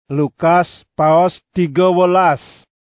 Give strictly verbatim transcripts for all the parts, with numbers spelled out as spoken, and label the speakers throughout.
Speaker 1: Lukas paos tiga welas.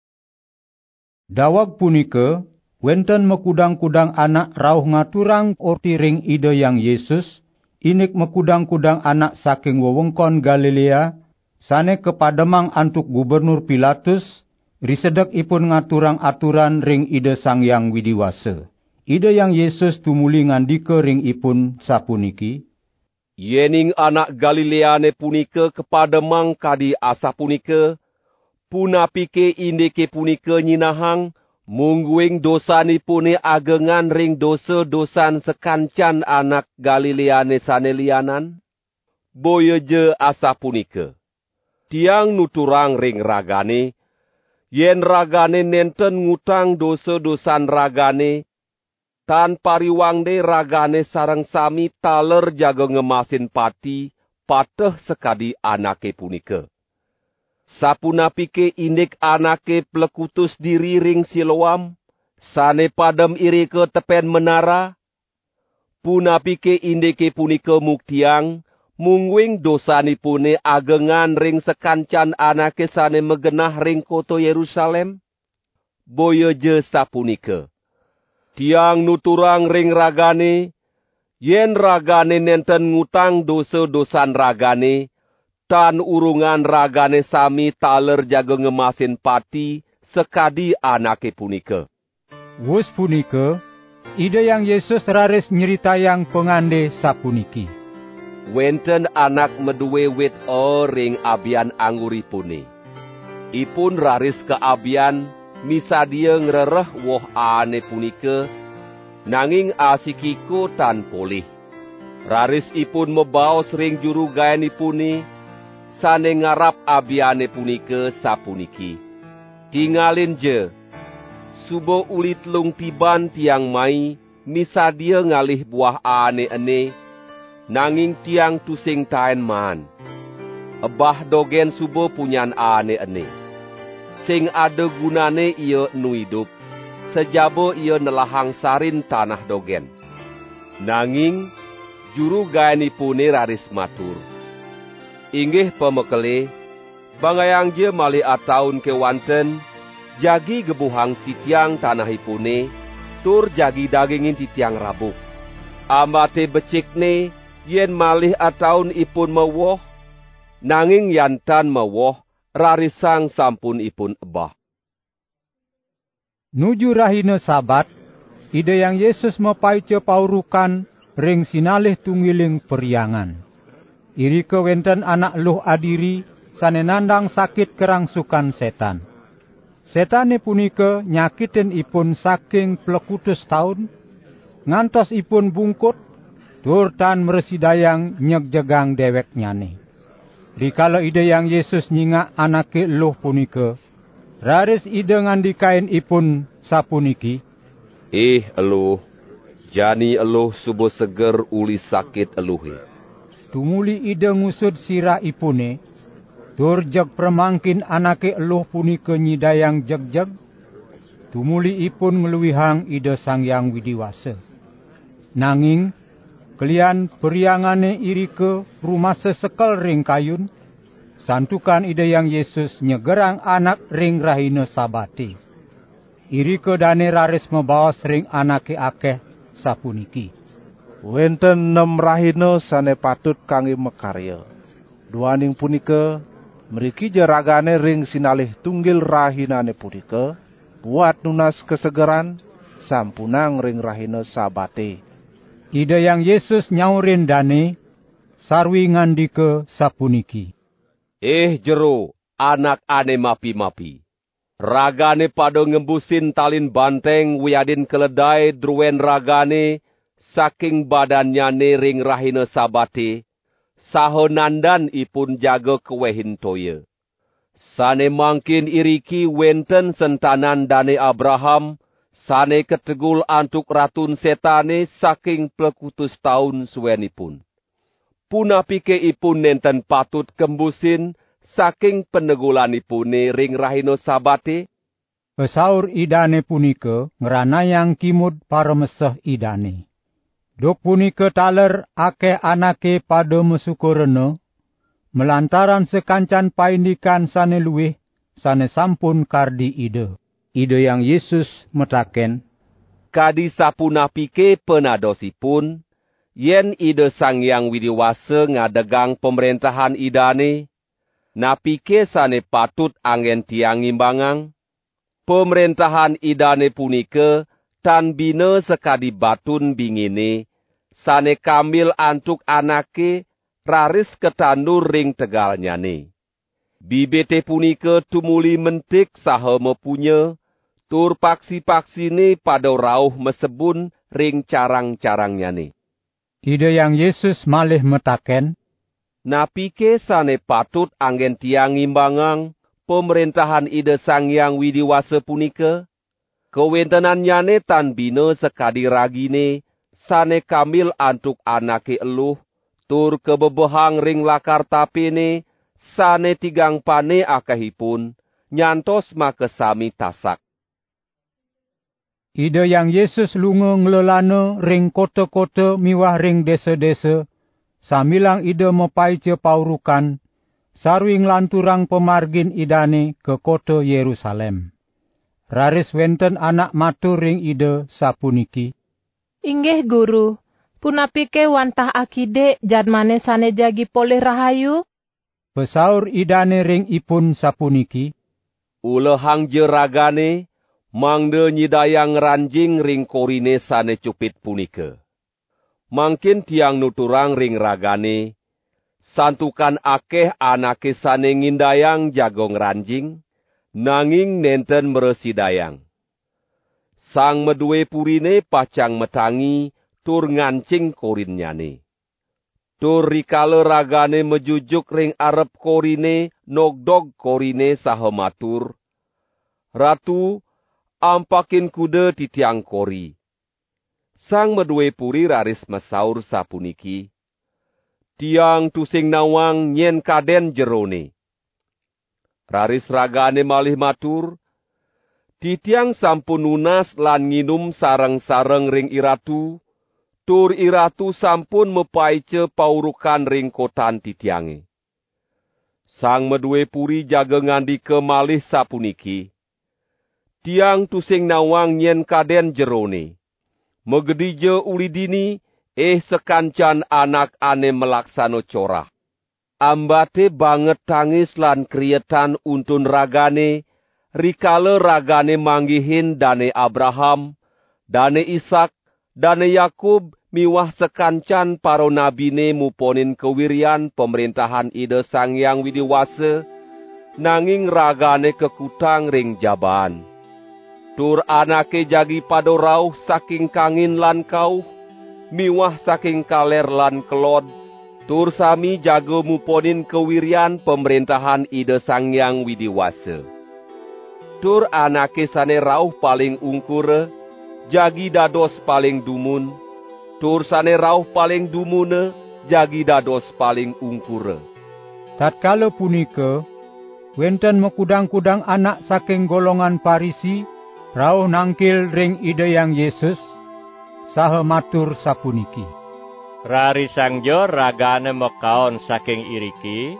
Speaker 2: Dawag punika, wenten mekudang-kudang anak rauh ngaturang orti ring Ida Yang Yesus, inik mekudang-kudang anak saking wewengkon Galilea, sane kepademang antuk Gubernur Pilatus, risedek ipun ngaturang aturan ring Ida Sang Yang Widiwasa. Ida Yang Yesus tumuli ngandika ring ipun sapuniki,
Speaker 3: Yening anak Galileane punika kepademang kadi asa punika, punapike indike punika nyinahang, mungguing dosanipune agengan ring dosa-dosan sekancan anak Galileane sanelianan? Boya je asa punika. Tiang nuturang ring ragane, yen ragane nenten ngutang dosa-dosan ragane, tan pariwangde ragane sareng sami taler jaga ngemasin pati, pateh sekadi anake punika. Sapunapike indik anake plekutus diri ring Siloam, sane padem iri ke tepen menara, punapike indike punika muktiang, mungguing dosanipune agengan ring sekancan anake sane megenah ring kota Yerusalem? Boya je sapunika. Tiang nuturang ring ragane, yen ragane nenten ngutang dosa-dosan ragane, tan urungan ragane sami taler jaga ngemasin pati, sekadi anake punika.
Speaker 2: Wus punika, Ida Yang Yesus raris nyeritayang pengande sapuniki.
Speaker 3: Wenten anak meduwe wit o ring abian angguripune. Ipun raris ke abian, misadia ngrereh woh aane punika, nanging asikiko tan polih. Raris ipun mebaos ring juru gayanipune, sane ngarap abiane punika sapuniki. Tingalin je, subo ulit lung tiban tiang mai, misadia ngalih buah aane ene, nanging tiang tusing taen man. Ebah dogen subo punyan aane ene. Sing ada gunane ia nu hidup, sejabo ia nelahang sarin tanah dogen. Nanging, juru gayanipune raris matur. Inggih pemekele, bangayang je mali ataun kewanten, jagi gebuhang titiang tanahipune, tur jagi dagingin titiang rabuk. Amate becikne, yen malih ataun ipun mewoh, nanging yantan mewoh, rarisang sampun ipun ebah.
Speaker 2: Nuju rahina Sabat, Ida Yang Yesus mapaice paurukan ring sinalih tunggiling periangan. Irike wenten anak luh adiri sane nandang sakit kerangsukan setan. Setane punika nyakitin ipun saking plekutus taun, ngantos ipun bungkut, tur tan meresidayang nyegjegang dewek nyane. Rikala Ida Yang Yesus nyingak anake eluh punika, raris Ida ngandikain ipun sapuniki,
Speaker 3: Eh eluh, jani eluh subo seger uli sakit eluhe.
Speaker 2: Tumuli Ida ngusud sirah ipune, tur jeg permangkin anake eluh punika nyidayang jeg-jeg, tumuli ipun ngeluwihang Ida Sang Yang Widiwasa. Nanging, kelian periangane irike rumah sesekel ring kayun, santukan Ida Yang Yesus nyegerang anak ring rahina Sabate. Irike dane raris mebaos ring anake akeh sapuniki.
Speaker 1: Wenten nem rahina sane patut kangge mekarya. Duaning punika, mriki je ragane ring sinalih tunggil rahinane punika, buat nunas kesegeran, sampunang ring rahina Sabate.
Speaker 2: Ida Yang Yesus nyaurin dane, sarwi ngandika sapuniki.
Speaker 3: Eh jero, anak ane mapi-mapi. Ragane pada ngembusin talin banteng wiadin keledai druen ragane, saking badannya ring rahina Sabate, sahonandan ipun jaga kewehin toya. Sane mangkin iriki wenten sentanan dane Abraham, sane ketegul antuk ratun setane saking plekutus taun suwenipun. Punapike ipun nenten patut kembusin saking penegulanipune ring rahina Sabate?
Speaker 2: Pesaur idane punika ngeranayang kimud parameseh idane. Duk punika taler akeh anake pada mesukurena, melantaran sekancan paindikan sane luwih, sane sampun kardi ide. Ide yang Yesus metaken,
Speaker 3: kadi sapunapike penadosipun, yen ide Sang Hyang Widiwasa ngadegang pemerintahan idane, napike sane patut anggen tiang ngimbangang, pemerintahan idane punika tan bina sekadi batun bingine, sane kamil antuk anake, raris ketandur ring tegalnyane. Bibete punika tumuli mentik saha mepunya, tur paksi-paksine pada rauh mesebun ring carang-carangnyane.
Speaker 2: Ide yang Yesus malih metaken,
Speaker 3: napike sane patut anggen tiang ngimbangang pemerintahan ide Sang Hyang Widiwasa punika, kewentenannyane tan bina sekadi ragine, sane kamil antuk anake eluh, tur kebebehang ring lakar tapene, sane tigang pane akehipun, nyantos makesami tasak.
Speaker 2: Ide yang Yesus lunga nglelana ring kota-kota miwah ring desa-desa, samilang ide mepaice paurukan, sarwi nglanturang pemargin idane ke kota Yerusalem. Raris wenten anak matur ring ide sapuniki,
Speaker 4: Inggih guru, punapike wantah akide jadmane sane jagi polih rahayu?
Speaker 2: Pesaur idane ring ipun sapuniki,
Speaker 3: ulehang je ragane, mangde nyidayang ranjing ring korine sane cupit punika. Mangkin tiang nuturang ring ragane, santukan akeh anake sane ngindayang jagong ranjing, nanging nenten meresidayang. Sang medue purine pacang metangi, tur ngancing korinnyane. Tur rikala ragane mejujuk ring arep korine, nogdog korine saha matur, Ratu, ampakin kuda ti tiang kori. Sang medue puri raris mesaur sapuniki, tiang tusing nawang nyen kaden jerone. Raris ragane malih matur, titiang sampun nunas lan nginum sareng-sareng ring iratu, tur iratu sampun mepaice paurukan ring kotan titiange. Sang medue puri jaga ngandika malih sapuniki, tiang tusing nawang nyen kaden jerone. Megedije uli dini, eh sekancan anak ane melaksano corah. Ambate banget tangis lan krietan untun ragane, rikala ragane manggihin dane Abraham, dane Ishak, dane Yakub, miwah sekancan paro nabine muponin kewirian pemerintahan ide Sang Hyang Widiwasa, nanging ragane kekutang ring jabaan. Tur anake jagi pado rauh saking kangin lan kauh, miwah saking kaler lan kelod, tur sami jago muponin kewirian pemerintahan ide Sang Hyang Widiwasa. Tur anake sane rauh paling ungkure, jagi dados paling dumun, tur sane rauh paling dumune, jagi dados paling ungkure.
Speaker 2: Tatkala punika, wenten mekudang-kudang anak saking golongan Parisi, rauh nangkil ring ide yang Yesus, saha matur sapuniki,
Speaker 5: rarisangjo ragane mekaon saking iriki,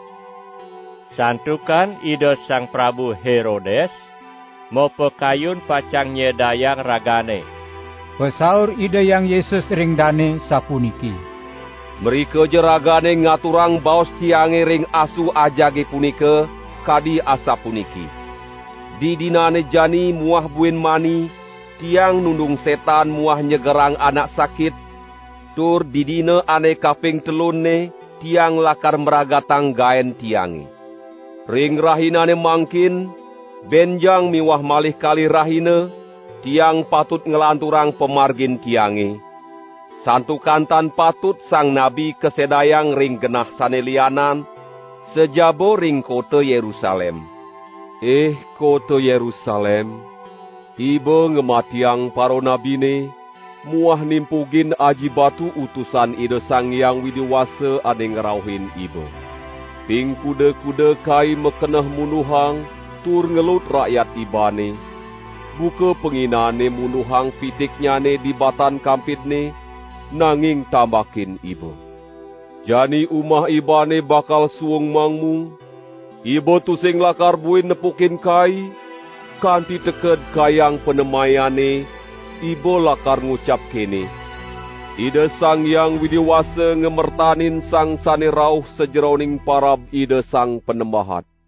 Speaker 5: santukan ide Sang Prabu Herodes, mopekayun pacang nyedayang ragane.
Speaker 2: Pesaur ide yang Yesus ring dane sapuniki,
Speaker 3: merika je ragane ngaturang baos tiange ring asu ajage punika, kadi asa puniki. Di dinane jani muah buin mani, tiang nundung setan muah nyegerang anak sakit, tur di dina ane kaping telunne, tiang lakar meragatang gaen tiangi. Ring rahinane mangkin, benjang miwah malih kali rahina, tiang patut ngelanturang pemargin tiangi. Santukan tan patut sang nabi kesedayang ring genah sanelianan, sejabo ring kota Yerusalem. Eh kota Yerusalem, iba ngematiang paro nabine, muah nimpugin aji batu utusan ide Sang Hyang Widiwasa ade ngerauhin iba. Ping kuda-kuda kai mekeneh munuhang, tur ngelut rakyat ibane, buka penginane munuhang pitiknyane di batan kampitne, nanging tambakin iba. Jani umah ibane bakal suung mangmu, ibo tusing lakar buin nepukin kai, kanti teked kayang penemayane, ibo lakar ngucap kene. Ida sang yang widiwasa ngemertanin sang sane rauh sejeroning parab ida sang penembahat.